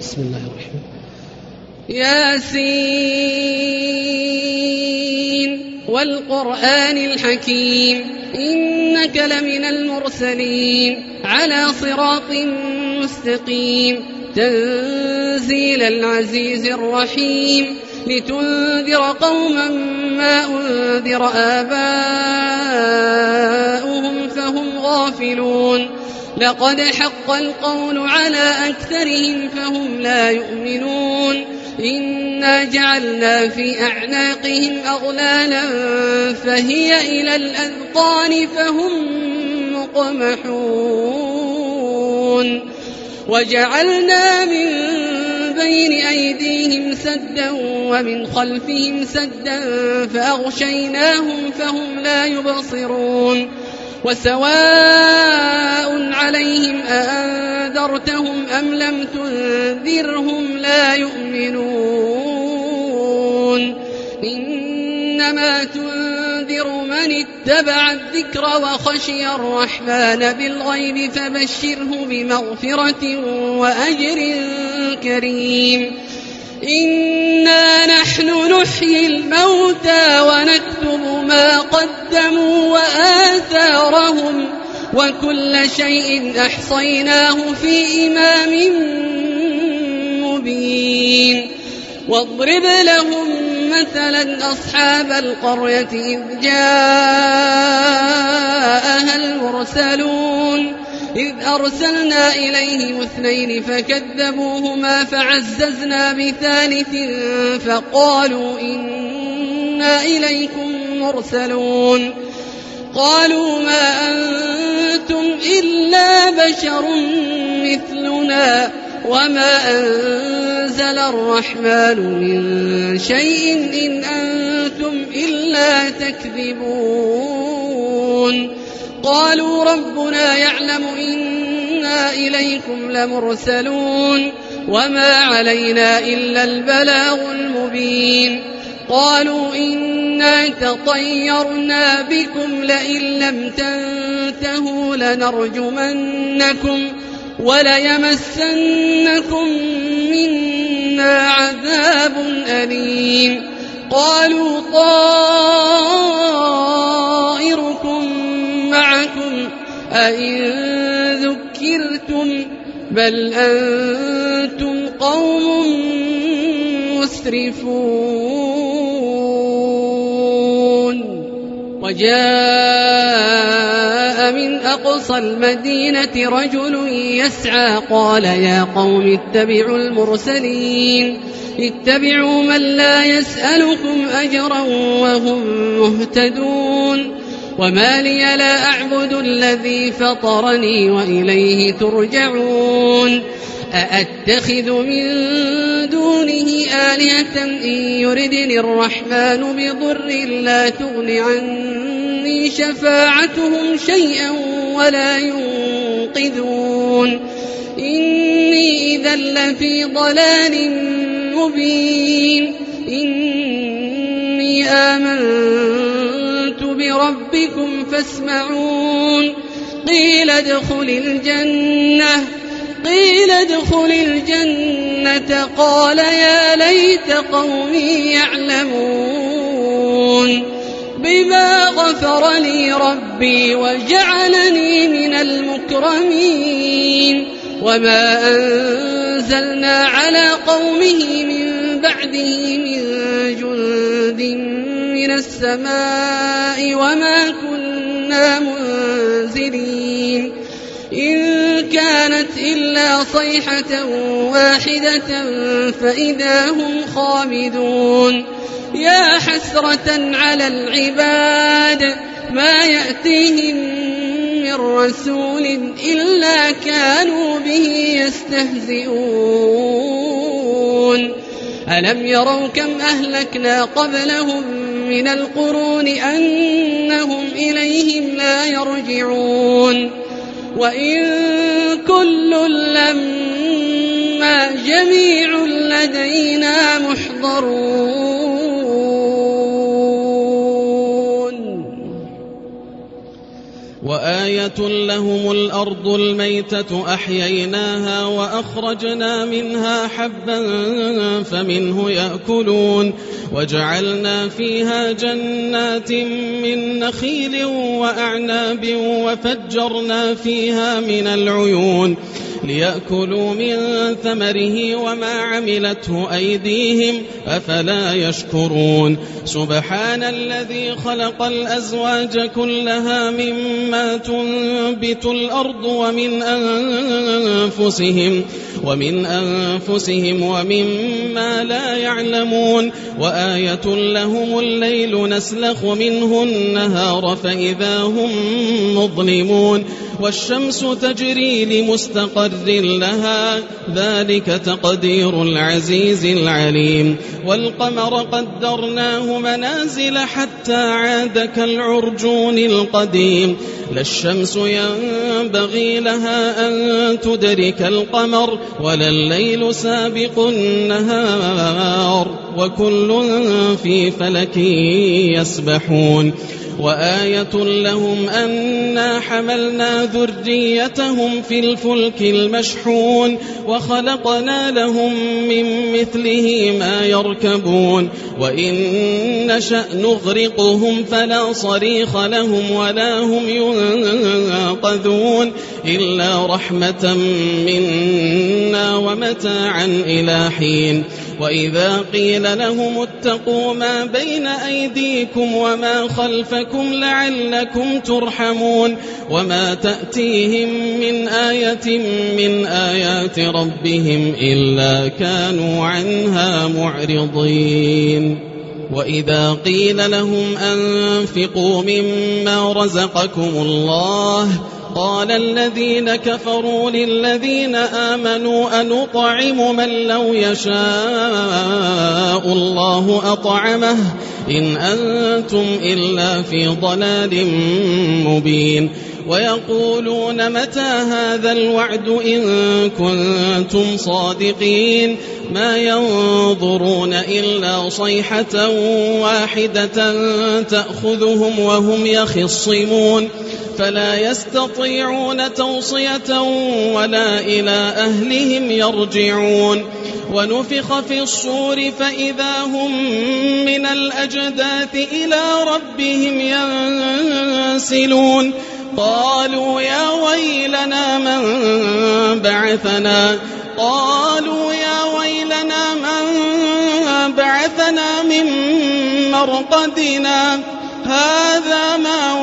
بسم الله الرحمن ياسين والقرآن الحكيم إنك لمن المرسلين على صراط مستقيم تنزيل العزيز الرحيم لتنذر قوما ما أنذر آباؤهم فهم غافلون لقد حق القول على أكثرهم فهم لا يؤمنون إنا جعلنا في أعناقهم أغلالا فهي إلى الأذقان فهم مقمحون وجعلنا من بين أيديهم سدا ومن خلفهم سدا فأغشيناهم فهم لا يبصرون وسواء عليهم أأنذرتهم أم لم تنذرهم لا يؤمنون إنما تنذر من اتبع الذكر وخشي الرحمن بالغيب فبشره بمغفرة وأجر كريم إنا نحن نحيي الموتى ونكتب ما قدموا وآثارهم وكل شيء أحصيناه في إمام مبين واضرب لهم مثلا أصحاب القرية إذ جاءها المرسلون إذ أرسلنا إليهم 2 فكذبوهما فعززنا بثالث فقالوا إنا إليكم مرسلون قالوا ما أنتم إلا بشر مثلنا وما أنزل الرحمن من شيء إن أنتم إلا تكذبون قالوا ربنا يعلم إنا إليكم لمرسلون وما علينا إلا البلاغ المبين قالوا إنا تطيرنا بكم لئن لم تنتهوا لنرجمنكم وليمسنكم منا عذاب أليم قالوا طائركم معكم أئن ذكرتم بل أنتم قوم مسرفون وجاء من أقصى المدينة رجل يسعى قال يا قوم اتبعوا المرسلين اتبعوا من لا يسألكم أجرا وهم مهتدون وما لي لا أعبد الذي فطرني وإليه ترجعون أأتخذ من دونه آلهة إن يردني الرحمن بضر لا تغن عني شفاعتهم شيئا ولا ينقذون إني إذا لفي ضلال مبين إني آمنت بربكم فاسمعون قيل ادخل الجنة قال يا ليت قومي يعلمون بما غفر لي ربي وجعلني من المكرمين وما أنزلنا على قومه من بعده من جند من السماء وما كنا منزلين إن كانت إلا صيحة واحدة فإذا هم خامدون يا حسرة على العباد ما يأتيهم من رسول إلا كانوا به يستهزئون ألم يروا كم أهلكنا قبلهم من القرون أنهم إليهم لا يرجعون وإن كل لما جميع لدينا محضرون وآية لهم الأرض الميتة أحييناها وأخرجنا منها حبا فمنه يأكلون وجعلنا فيها جنات من نخيل وأعناب وفجرنا فيها من العيون ليأكلوا من ثمره وما عملته أيديهم أفلا يشكرون سبحان الذي خلق الأزواج كلها مما تنبت الأرض ومن أنفسهم ومما لا يعلمون وآية لهم الليل نسلخ منه النهار فإذا هم مظلمون والشمس تجري لمستقر لها ذلك تقدير العزيز العليم والقمر قدرناه منازل حتى عاد كالعرجون القديم لا الشمس ينبغي لها أن تدرك القمر ولا الليل سابق النهار وكل في فلك يسبحون وآية لهم أنا حملنا ذريتهم في الفلك المشحون وخلقنا لهم من مثله ما يركبون وإن نشأ نغرقهم فلا صريخ لهم ولا هم ينقذون إلا رحمة منا ومتاعا إلى حين وإذا قيل لهم اتقوا ما بين أيديكم وما خلفكم لعلكم ترحمون وما تأتيهم من آية من آيات ربهم إلا كانوا عنها معرضين وإذا قيل لهم أنفقوا مما رزقكم الله قال الذين كفروا للذين آمنوا أنطعم من لو يشاء الله أطعمه إن أنتم إلا في ضلال مبين ويقولون متى هذا الوعد إن كنتم صادقين ما ينظرون إلا صيحة واحدة تأخذهم وهم يخصمون فلا يستطيعون توصية ولا إلى أهلهم يرجعون ونفخ في الصور فإذا هم من الأجداث إلى ربهم ينسلون قالوا يا ويلنا من بعثنا من مرقدنا هذا ما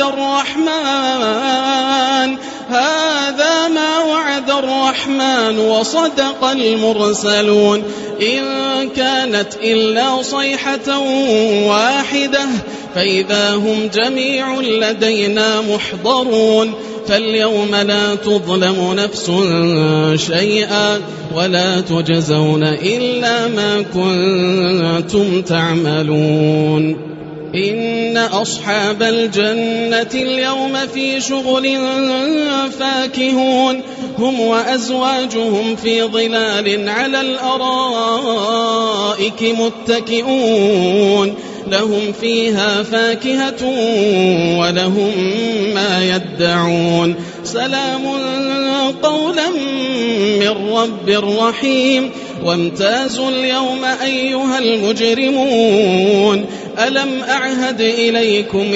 وعد الرحمن وصدق المرسلون إن كانت إلا صيحة واحدة فإذا هم جميع لدينا محضرون فاليوم لا تظلم نفس شيئا ولا تجزون إلا ما كنتم تعملون إن أصحاب الجنة اليوم في شغل فاكهون هم وأزواجهم في ظلال على الأرائك متكئون لهم فيها فاكهة ولهم ما يدعون سلام قولا من رب رحيم وامتازوا اليوم أيها المجرمون ألم أعهد إليكم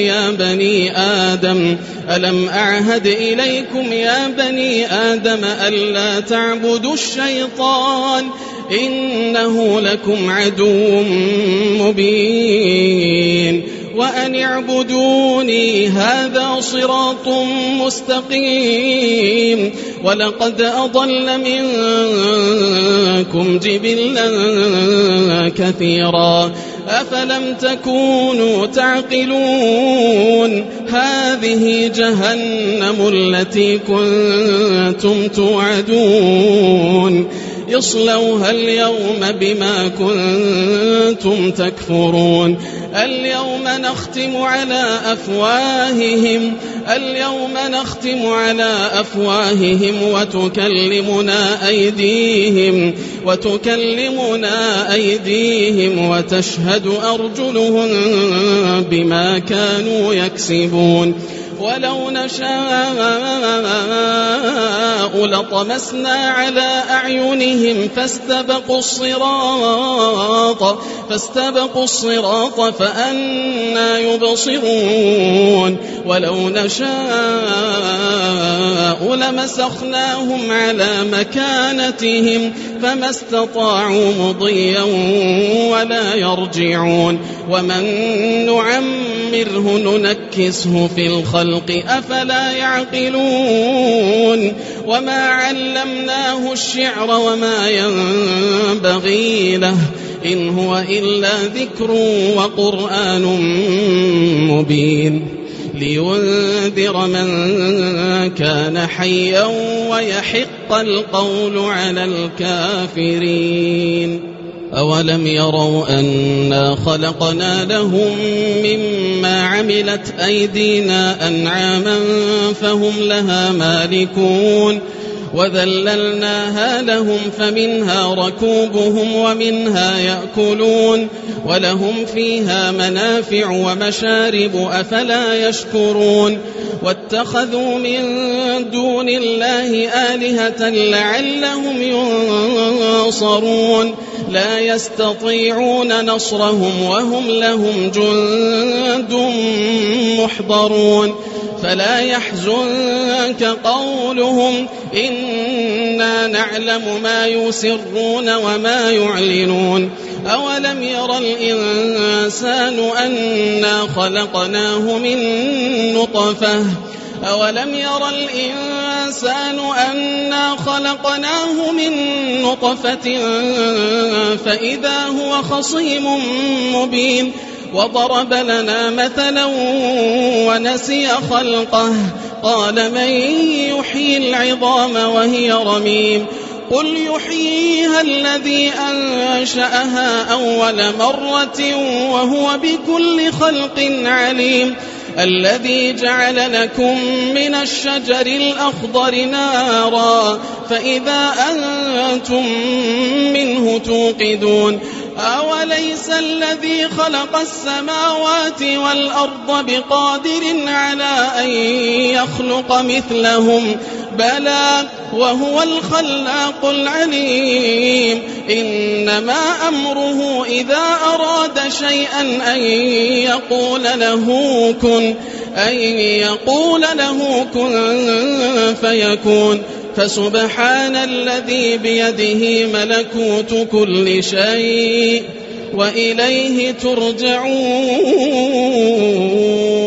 يا بني آدم ألا تعبدوا الشيطان إنه لكم عدو مبين وأن اعبدوني هذا صراط مستقيم ولقد أضل منكم جبلا كثيرا أفلم تكونوا تعقلون هذه جهنم التي كنتم توعدون اصلوها اليوم بما كنتم تكفرون اليوم نختم على أفواههم وتكلمنا أيديهم وتشهد أرجلهم بما كانوا يكسبون ولو نشاء لطمسنا على أعينهم فاستبقوا الصراط فأنى يبصرون ولو نشاء لمسخناهم على مكانتهم فما استطاعوا مضيا ولا يرجعون ومن نعمره ننكسه في الخلق أفلا يعقلون وما علمناه الشعر وما ينبغي له إن هو إلا ذكر وقرآن مبين لينذر من كان حيا ويحق القول على الكافرين أولم يروا أنا خلقنا لهم مما عملت أيدينا أنعاما فهم لها مالكون وذللناها لهم فمنها ركوبهم ومنها يأكلون ولهم فيها منافع ومشارب أفلا يشكرون واتخذوا من دون الله آلهة لعلهم ينصرون لا يستطيعون نصرهم وهم لهم جند محضرون فلا يحزنك قولهم إنا نعلم ما يسرون وما يعلنون أولم ير الإنسان أنا خلقناه من نطفة فإذا هو خصيم مبين وضرب لنا مثلا ونسي خلقه قال من يحيي العظام وهي رميم قل يحييها الذي أنشأها أول مرة وهو بكل خلق عليم الذي جعل لكم من الشجر الأخضر نارا فإذا أنتم منه توقدون أوليس الذي خلق السماوات والأرض بقادر على أن يخلق مثلهم بلى وهو الخلاق العليم إنما أمره إذا أراد شيئا أن يقول له كن فيكون فسبحان الذي بيده ملكوت كل شيء وإليه ترجعون